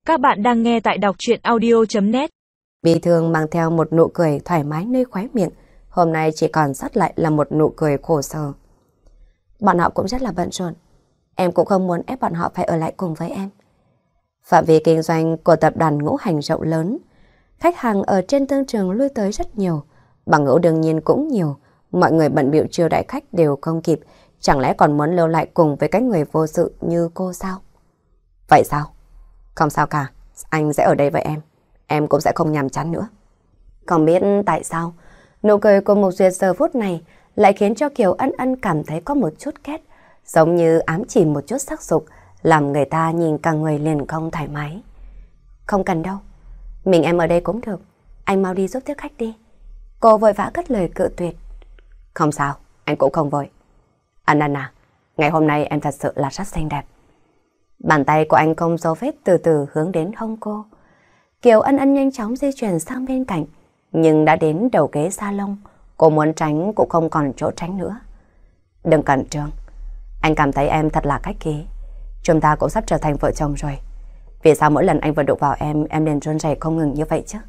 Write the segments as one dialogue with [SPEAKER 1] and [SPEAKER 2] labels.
[SPEAKER 1] Các bạn đang nghe tại đọc truyện audio.net.
[SPEAKER 2] Bi thương mang theo một nụ cười thoải mái nơi khóe miệng, hôm nay chỉ còn sót lại là một nụ cười khổ sở. Bọn họ cũng rất là bận rộn, em cũng không muốn ép bọn họ phải ở lại cùng với em. Phạm vi kinh doanh của tập đoàn Ngũ Hành rộng lớn, khách hàng ở trên thương trường lui tới rất nhiều, bằng hữu đương nhiên cũng nhiều, mọi người bận bịu chiêu đãi khách đều không kịp, chẳng lẽ còn muốn lưu lại cùng với cái người vô sự như cô sao? Vậy sao? Không sao cả, anh sẽ ở đây với em cũng sẽ không nhàm chán nữa. Không biết tại sao, nụ cười của Mục Duyệt giờ phút này lại khiến cho Kiều Ân Ân cảm thấy có một chút ghét, giống như ám chỉ một chút sắc dục, làm người ta nhìn cả người liền không thoải mái. Không cần đâu, mình em ở đây cũng được, anh mau đi giúp tiếp khách đi. Cô vội vã cất lời cự tuyệt. Không sao, anh cũng không vội. Ân Ân à, ngày hôm nay em thật sự là rất xinh đẹp. Bàn tay của anh không dấu vết từ từ hướng đến hông cô. Kiều Ân Ân nhanh chóng di chuyển sang bên cạnh, nhưng đã đến đầu ghế salon, cô muốn tránh cũng không còn chỗ tránh nữa. Đừng cẩn trương, anh cảm thấy em thật là khách khí. Chúng ta cũng sắp trở thành vợ chồng rồi. Vì sao mỗi lần anh vừa đụng vào em liền run rẩy không ngừng như vậy chứ?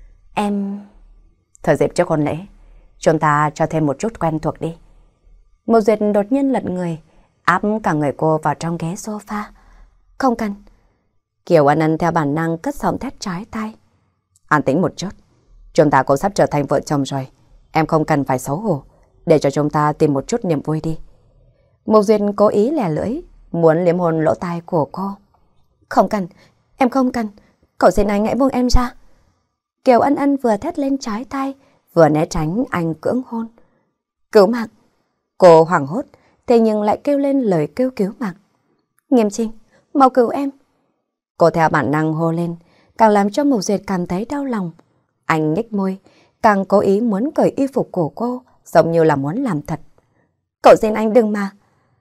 [SPEAKER 2] Thời dịp trước hôn lễ, chúng ta cho thêm một chút quen thuộc đi. Mộ Duyệt đột nhiên lật người, áp cả người cô vào trong ghế sofa. Không cần. Kiều Ân Ân theo bản năng cất giọng thét trái tai. An tĩnh một chút, chúng ta cũng sắp trở thành vợ chồng rồi, em không cần phải xấu hổ, để cho chúng ta tìm một chút niềm vui đi. Mục Duyệt cố ý lè lưỡi, muốn liếm hôn lỗ tai của cô. Không cần, em không cần, cậu xin anh hãy buông em ra. Kiều Ân Ân vừa thét lên trái tai, vừa né tránh anh cưỡng hôn. Cứu mạng! Cô hoảng hốt, thế nhưng lại kêu lên lời kêu cứu mạng. Nghiêm Trinh, mau cứu em! Cô theo bản năng hô lên, càng làm cho Mục Duyệt cảm thấy đau lòng. Anh nhếch môi, càng cố ý muốn cởi y phục của cô, giống như là muốn làm thật. Cậu xin anh đừng mà!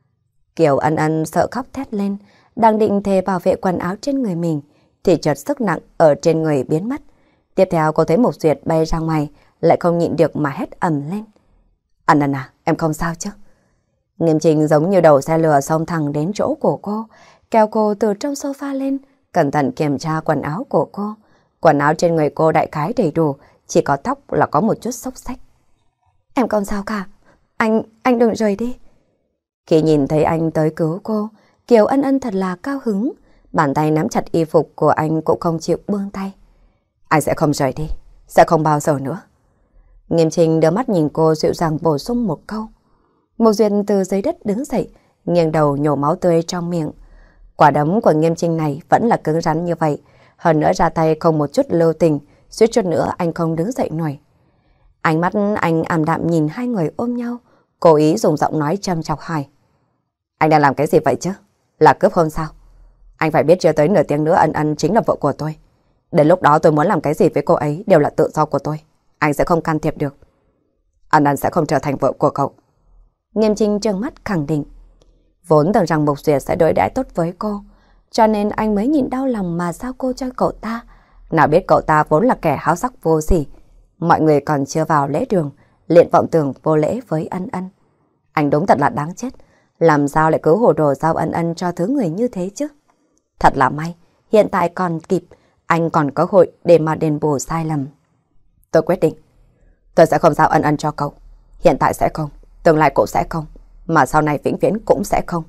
[SPEAKER 2] Kiều Ân Ân sợ khóc thét lên, đang định thề bảo vệ quần áo trên người mình, thì chợt sức nặng ở trên người biến mất. Tiếp theo cô thấy Mục Duyệt bay ra ngoài, lại không nhịn được mà hét ầm lên. Ân Ân à, em không sao chứ? Nghiêm Trình giống như đầu xe lửa xông thẳng đến chỗ của cô, kéo cô từ trong sofa lên, cẩn thận kiểm tra quần áo của cô. Quần áo trên người cô đại khái đầy đủ, chỉ có tóc là có một chút xốc xách. Em không sao cả, anh đừng rời đi. Khi nhìn thấy anh tới cứu cô, Kiều Ân Ân thật là cao hứng, bàn tay nắm chặt y phục của anh cũng không chịu buông tay. Anh sẽ không rời đi, sẽ không bao giờ nữa. Nghiêm Trình đưa mắt nhìn cô dịu dàng bổ sung một câu. Mục Duyệt từ dưới đất đứng dậy, nghiêng đầu nhổ máu tươi trong miệng. Quả đấm của Nghiêm Trinh này vẫn là cứng rắn như vậy, hơn nữa ra tay không một chút lưu tình, suýt chút nữa anh không đứng dậy nổi. Ánh mắt anh ảm đạm nhìn hai người ôm nhau, cố ý dùng giọng nói châm chọc hỏi. Anh đang làm cái gì vậy chứ? Là cướp hôn sao? Anh phải biết chưa tới nửa tiếng nữa Ân Ân chính là vợ của tôi. Đến lúc đó tôi muốn làm cái gì với cô ấy đều là tự do của tôi. Anh sẽ không can thiệp được. Ân Ân sẽ không trở thành vợ của cậu. Nghiêm Trinh trợn mắt khẳng định. Vốn tưởng rằng Mục Duyệt sẽ đối đãi tốt với cô, cho nên anh mới nhịn đau lòng mà giao cô cho cậu ta. Nào biết cậu ta vốn là kẻ háo sắc vô sỉ. Mọi người còn chưa vào lễ đường, liền vọng tưởng vô lễ với Ân Ân. Anh đúng thật là đáng chết. Làm sao lại cứ hồ đồ giao Ân Ân cho thứ người như thế chứ? Thật là may, hiện tại còn kịp, anh còn có hội để mà đền bù sai lầm. Tôi quyết định, tôi sẽ không giao Ân Ân cho cậu. Hiện tại sẽ không, tương lai cũng sẽ không, mà sau này vĩnh viễn cũng sẽ không.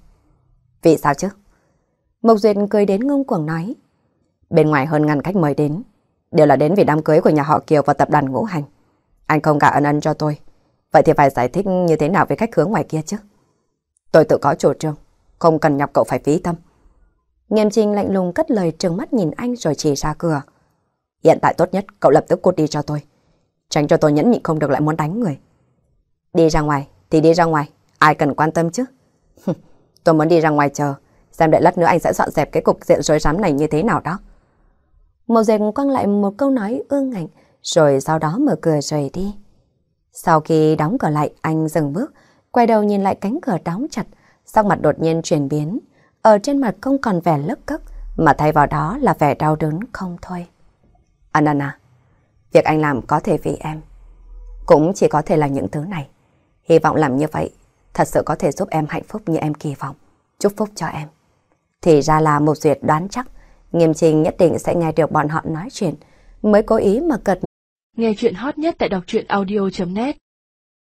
[SPEAKER 2] Vì sao chứ? Mục Duyệt cười đến ngông cuồng nói. Bên ngoài hơn ngàn khách mời đến, đều là đến vì đám cưới của nhà họ Kiều và tập đoàn Ngũ Hành. Anh không gả Ân Ân cho tôi, vậy thì phải giải thích như thế nào với khách khứa ngoài kia chứ? Tôi tự có chủ trương, không cần nhọc cậu phải phí tâm. Nghiêm Trinh lạnh lùng cất lời trừng mắt nhìn anh rồi chỉ ra cửa. Hiện tại tốt nhất cậu lập tức cút đi cho tôi, tránh cho tôi nhẫn nhịn không được lại muốn đánh người. Đi ra ngoài thì đi ra ngoài, ai cần quan tâm chứ? Tôi muốn đi ra ngoài chờ, xem đợi lát nữa anh sẽ dọn dẹp cái cục diện rối rắm này như thế nào đó. Mộ Duyệt quăng lại một câu nói ương ngạnh, rồi sau đó mở cửa rời đi. Sau khi đóng cửa lại, anh dừng bước, quay đầu nhìn lại cánh cửa đóng chặt, sắc mặt đột nhiên chuyển biến. Ở trên mặt không còn vẻ lấp cất, mà thay vào đó là vẻ đau đớn không thôi. Ân Ân à, việc anh làm có thể vì em, cũng chỉ có thể là những thứ này. Hy vọng làm như vậy thật sự có thể giúp em hạnh phúc như em kỳ vọng. Chúc phúc cho em. Thì ra là Mục Duyệt đoán chắc Nghiêm Trình nhất định sẽ nghe được bọn họ nói chuyện, mới cố ý mà cật.
[SPEAKER 1] Nghe chuyện hot nhất tại đọc truyện audio.net